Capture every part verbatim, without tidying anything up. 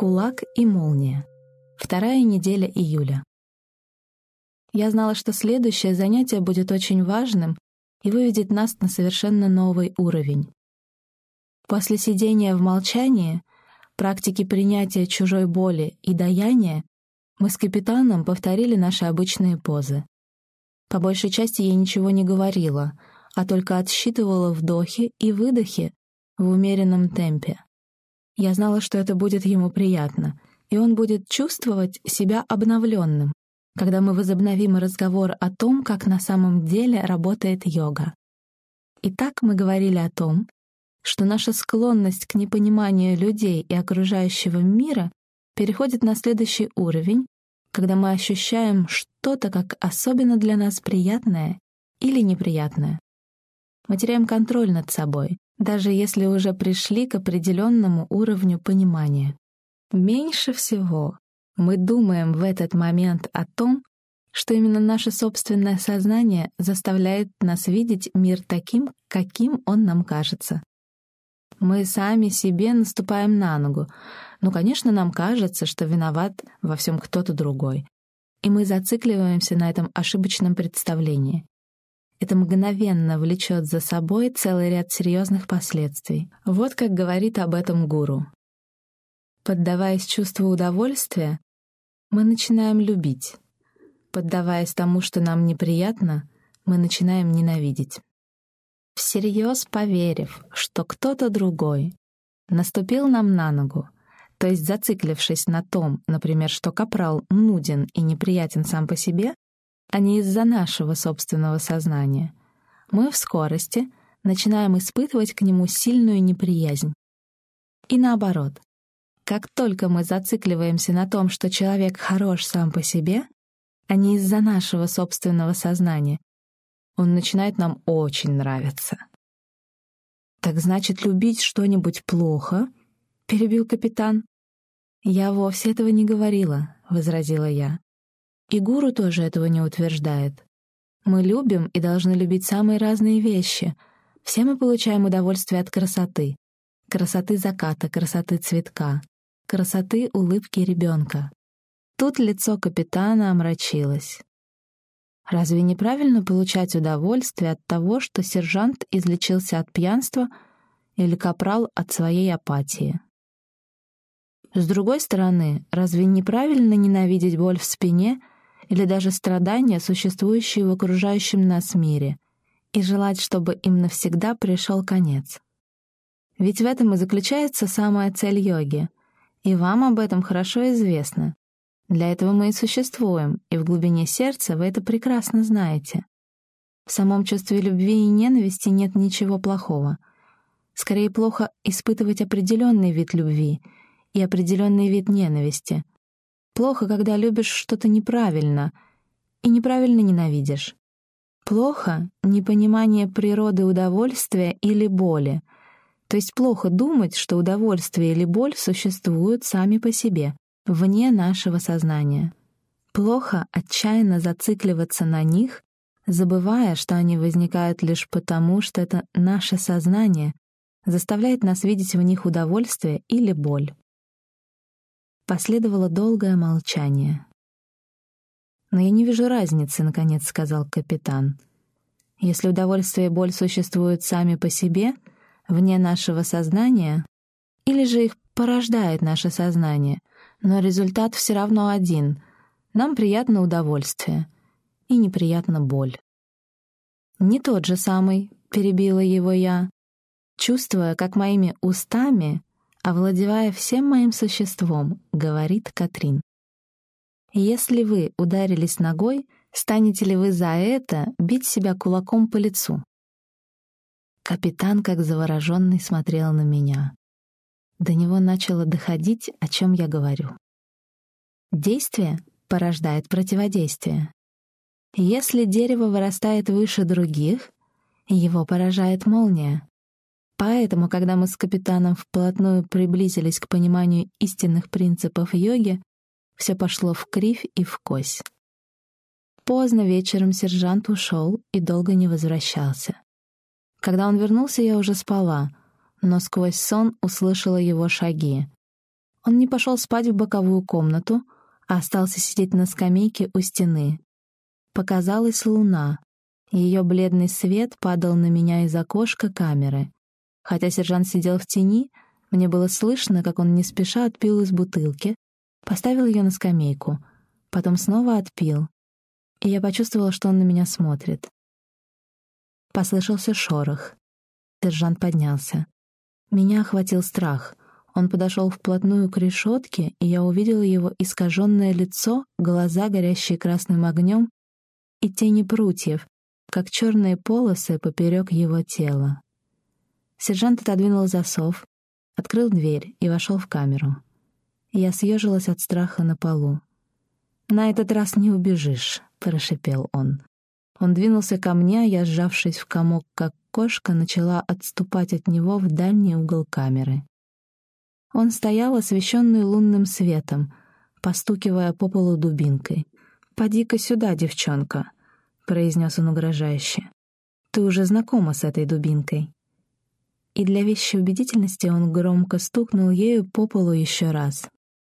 Кулак и молния. Вторая неделя июля. Я знала, что следующее занятие будет очень важным и выведет нас на совершенно новый уровень. После сидения в молчании, практики принятия чужой боли и даяния, мы с капитаном повторили наши обычные позы. По большей части я ничего не говорила, а только отсчитывала вдохи и выдохи в умеренном темпе. Я знала, что это будет ему приятно, и он будет чувствовать себя обновленным, когда мы возобновим разговор о том, как на самом деле работает йога. Итак, мы говорили о том, что наша склонность к непониманию людей и окружающего мира переходит на следующий уровень, когда мы ощущаем что-то как особенно для нас приятное или неприятное. Мы теряем контроль над собой, даже если уже пришли к определенному уровню понимания. Меньше всего мы думаем в этот момент о том, что именно наше собственное сознание заставляет нас видеть мир таким, каким он нам кажется. Мы сами себе наступаем на ногу. Ну, конечно, нам кажется, что виноват во всем кто-то другой. И мы зацикливаемся на этом ошибочном представлении. Это мгновенно влечет за собой целый ряд серьезных последствий. Вот как говорит об этом гуру. Поддаваясь чувству удовольствия, мы начинаем любить. Поддаваясь тому, что нам неприятно, мы начинаем ненавидеть. Всерьез поверив, что кто-то другой наступил нам на ногу, то есть зациклившись на том, например, что капрал нуден и неприятен сам по себе, а не из-за нашего собственного сознания, мы в скорости начинаем испытывать к нему сильную неприязнь. И наоборот, как только мы зацикливаемся на том, что человек хорош сам по себе, а не из-за нашего собственного сознания, он начинает нам очень нравиться. «Так значит, любить что-нибудь плохо?» — перебил капитан. «Я вовсе этого не говорила», — возразила я. И гуру тоже этого не утверждает. Мы любим и должны любить самые разные вещи. Все мы получаем удовольствие от красоты. Красоты заката, красоты цветка, красоты улыбки ребенка. Тут лицо капитана омрачилось. Разве неправильно получать удовольствие от того, что сержант излечился от пьянства или капрал от своей апатии? С другой стороны, разве неправильно ненавидеть боль в спине или даже страдания, существующие в окружающем нас мире, и желать, чтобы им навсегда пришел конец? Ведь в этом и заключается самая цель йоги, и вам об этом хорошо известно. Для этого мы и существуем, и в глубине сердца вы это прекрасно знаете. В самом чувстве любви и ненависти нет ничего плохого. Скорее, плохо испытывать определенный вид любви и определенный вид ненависти. Плохо, когда любишь что-то неправильно и неправильно ненавидишь. Плохо — непонимание природы удовольствия или боли. То есть плохо думать, что удовольствие или боль существуют сами по себе, вне нашего сознания. Плохо отчаянно зацикливаться на них, забывая, что они возникают лишь потому, что это наше сознание заставляет нас видеть в них удовольствие или боль. Последовало долгое молчание. «Но я не вижу разницы», — наконец сказал капитан. «Если удовольствие и боль существуют сами по себе, вне нашего сознания, или же их порождает наше сознание, но результат все равно один — нам приятно удовольствие и неприятна боль». «Не тот же самый», — перебила его я, чувствуя, как моими устами, овладевая всем моим существом, говорит Катрин. «Если вы ударились ногой, станете ли вы за это бить себя кулаком по лицу?» Капитан, как завороженный, смотрел на меня. До него начало доходить, о чем я говорю. Действие порождает противодействие. Если дерево вырастает выше других, его поражает молния. Поэтому, когда мы с капитаном вплотную приблизились к пониманию истинных принципов йоги, все пошло вкривь и вкось. Поздно вечером сержант ушел и долго не возвращался. Когда он вернулся, я уже спала, но сквозь сон услышала его шаги. Он не пошел спать в боковую комнату, а остался сидеть на скамейке у стены. Показалась луна. Ее бледный свет падал на меня из окошка камеры. Хотя сержант сидел в тени, мне было слышно, как он не спеша отпил из бутылки, поставил ее на скамейку, потом снова отпил, и я почувствовала, что он на меня смотрит. Послышался шорох. Сержант поднялся. Меня охватил страх. Он подошел вплотную к решетке, и я увидела его искаженное лицо, глаза, горящие красным огнем, и тени прутьев, как черные полосы поперек его тела. Сержант отодвинул засов, открыл дверь и вошел в камеру. Я съежилась от страха на полу. «На этот раз не убежишь», — прошипел он. Он двинулся ко мне, а я, сжавшись в комок, как кошка, начала отступать от него в дальний угол камеры. Он стоял, освещенный лунным светом, постукивая по полу дубинкой. «Поди-ка сюда, девчонка», — произнес он угрожающе. «Ты уже знакома с этой дубинкой». И для вещей убедительности он громко стукнул ею по полу еще раз.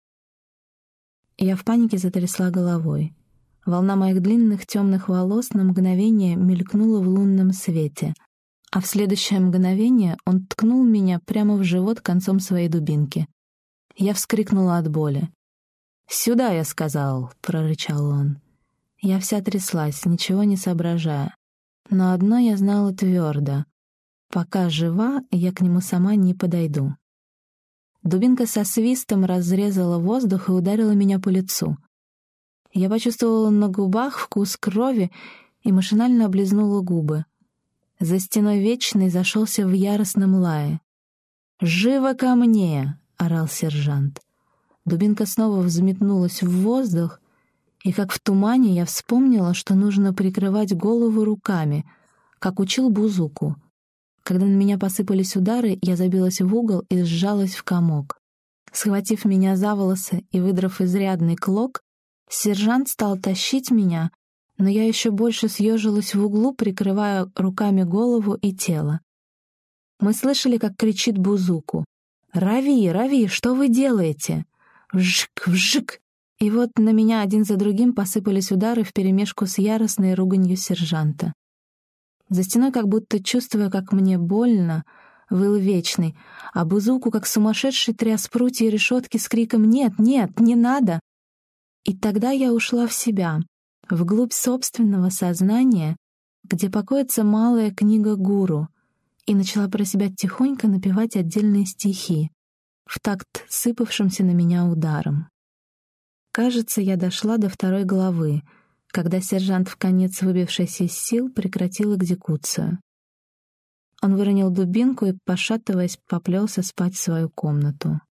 Я в панике затрясла головой. Волна моих длинных темных волос на мгновение мелькнула в лунном свете, а в следующее мгновение он ткнул меня прямо в живот концом своей дубинки. Я вскрикнула от боли. «Сюда, я сказал!» — прорычал он. Я вся тряслась, ничего не соображая. Но одно я знала твердо. Пока жива, я к нему сама не подойду. Дубинка со свистом разрезала воздух и ударила меня по лицу. Я почувствовала на губах вкус крови и машинально облизнула губы. За стеной Вечный зашелся в яростном лае. «Живо ко мне!» — орал сержант. Дубинка снова взметнулась в воздух, и как в тумане я вспомнила, что нужно прикрывать голову руками, как учил Бузуку. Когда на меня посыпались удары, я забилась в угол и сжалась в комок. Схватив меня за волосы и выдрав изрядный клок, сержант стал тащить меня, но я еще больше съежилась в углу, прикрывая руками голову и тело. Мы слышали, как кричит Бузуку. «Рави, Рави, что вы делаете?» «Вжик, вжик!» И вот на меня один за другим посыпались удары вперемешку с яростной руганью сержанта. За стеной, как будто чувствуя, как мне больно, выл Вечный, а Бузуку, как сумасшедший, тряс прутья и решетки с криком «Нет, нет, не надо!». И тогда я ушла в себя, вглубь собственного сознания, где покоится малая книга гуру, и начала про себя тихонько напевать отдельные стихи, в такт сыпавшимся на меня ударом. Кажется, я дошла до второй главы, когда сержант, вконец выбившись из сил, прекратил экзекуцию. Он выронил дубинку и, пошатываясь, поплелся спать в свою комнату.